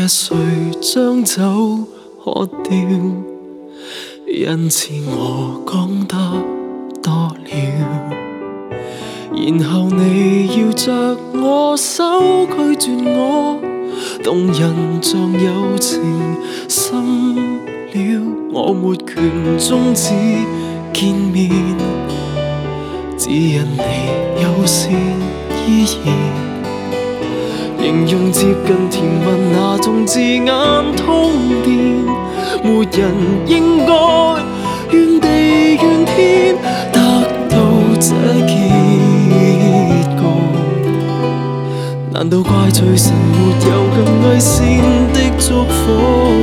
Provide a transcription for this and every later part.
日谁将酒喝掉？因此我讲得多了，然后你要着我手拒绝我，动人像有情深了，我没权终止见面，只因你友善依然。形容接近甜蜜那種字眼通電，沒人應該怨地怨天得到這結局。難道怪罪神沒有更偽善的祝福？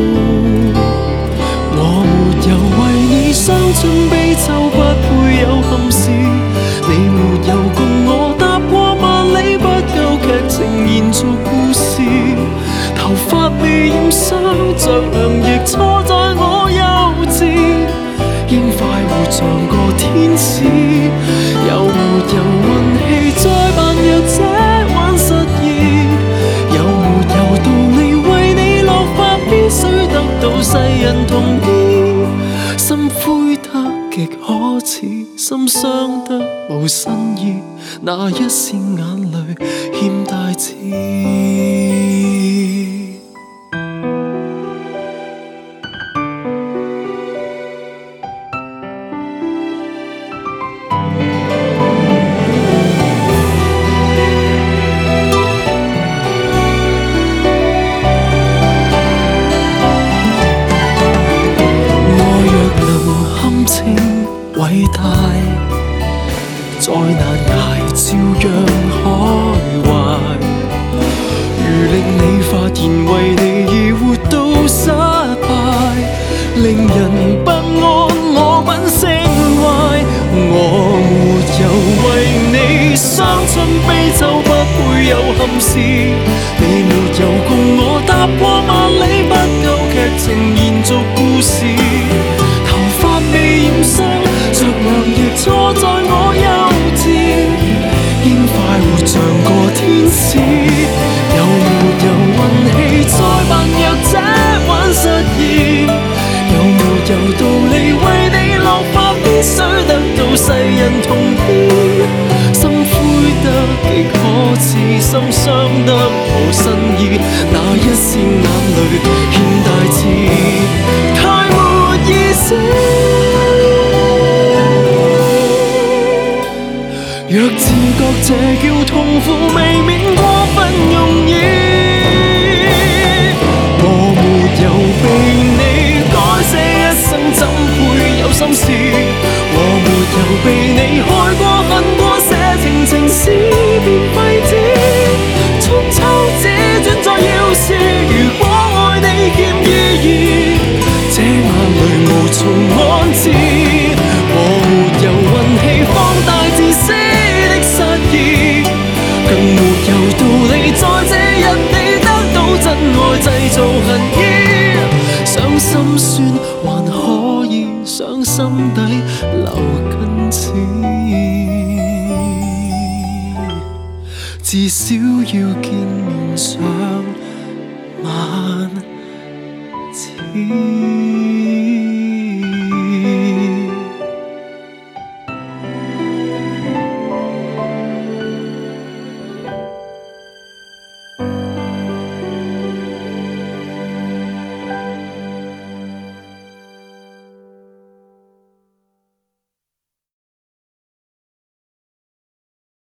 我沒有為你傷盡悲秋，不配有憾事。你沒有共我踏過萬里，不夠劇情延續故事。頭髮未染霜，着涼亦錯在我幼稚。應快活像個天使，有沒有運氣再扮弱者玩失意？有沒有道理為你落髮必須得到世人同意？心灰得極可恥，心傷得無新意，那一線眼淚欠大志。偉大，再難捱照樣開懷。如令你發現為你而活到失敗，令人不安，我品性壞。我沒有為你傷盡悲秋，不配有憾事。你沒有共我踏過萬里，不夠劇情延續故事。頭髮未染霜，着涼亦錯在我幼稚，應快活像個天使。有沒有運氣再扮弱者玩失意？有沒有道理為你落髮必須得到世人同意？心灰得極可恥，心傷得無新意，那一線眼淚欠大志，太沒意思。若自覺這叫痛苦，未免過分容易。我沒有被你改寫一生，怎配有心事？我沒有被你害過、恨過，寫情情詩變廢紙。春秋只轉在要事，如果愛你欠意義，這眼淚無從安置。我沒有運氣放大自私，更沒有道理在這日你得到真愛製造恨意。傷心酸還可以，傷心底留根刺，至少要見面上萬次。